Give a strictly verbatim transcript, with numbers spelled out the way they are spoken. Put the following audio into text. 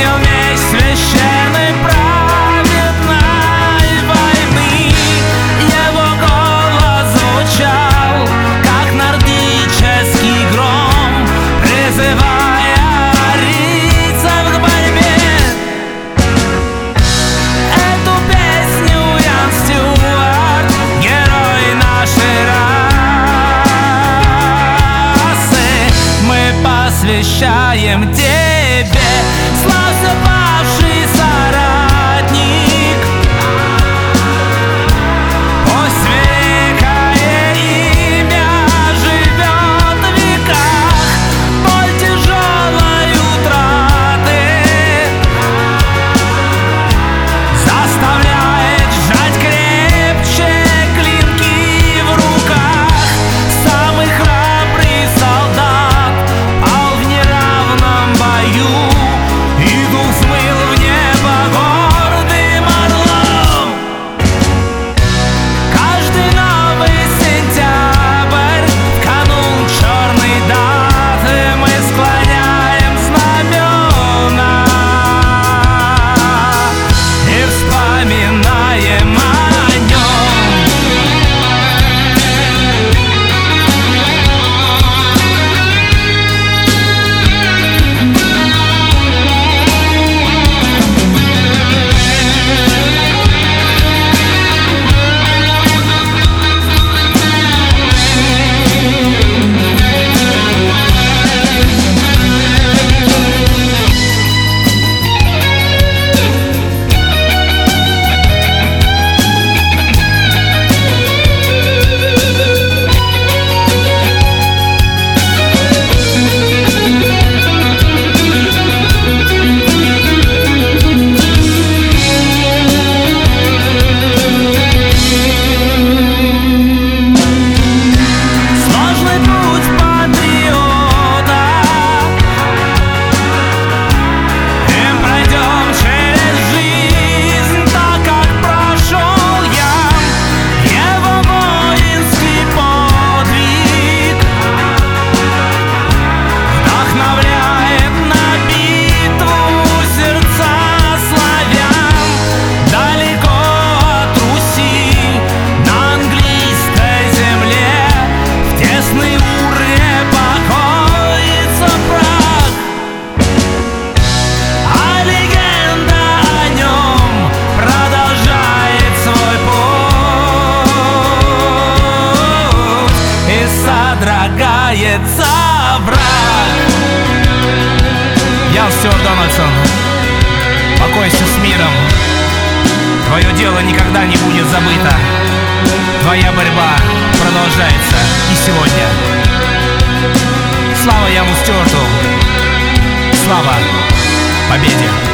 поднял меч священной праведной войны. Его голос звучал, как нордический гром, призывая арийцев к борьбе. Эту песню Ян Стюарт, герой нашей расы, мы посвящаем тебе. Славься, павший соратник, пусть великое имя живет в веках. Боль тяжелой утраты заставляет сжать крепче клинки в руках. Самый храбрый солдат пал в неравном бою, и дух взмыл в небо гордым орлом. Каждый новый сентябрь, в канун черной даты, мы склоняем знамена и вспоминаем о нем. Сложный путь патриота, им пройдем через жизнь так, как прошел Ян. Его воинский подвиг вдохновляет на битву сердца славян. Далеко от Руси, на английской земле, в тесной урне покоится прах, а легенда о нем продолжает свой путь, и содрогается враг. Ян Стюарт Дональдсон, покойся с миром. Твое дело никогда не будет забыто. Твоя борьба продолжается и сегодня. Слава Яну Стюарту! Слава победе!